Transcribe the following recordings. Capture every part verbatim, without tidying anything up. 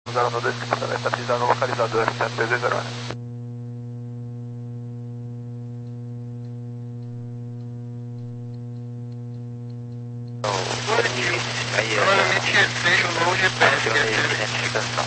zero um dois que está estabilizando o localizador, cento e três zero um. Provavelmente seja o low G P S que é a identificação.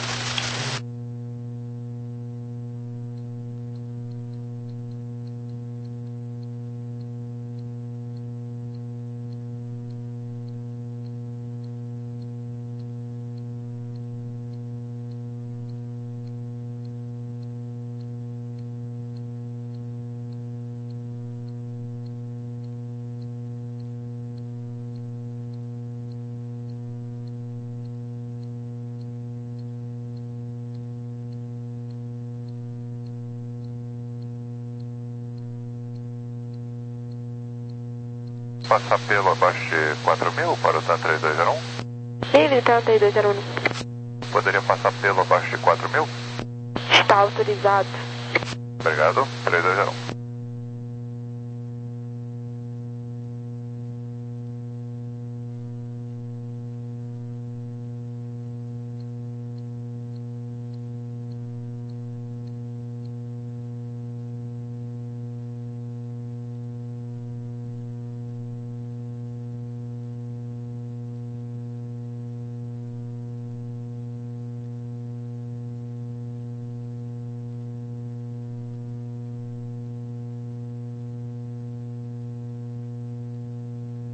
Passar pelo abaixo quatro mil para o três dois zero um? Sim, três dois zero um. Poderia passar pelo abaixo quatro mil? Está autorizado. Obrigado, três dois zero um.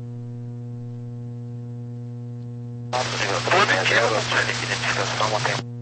Positivo, identificação, mantém.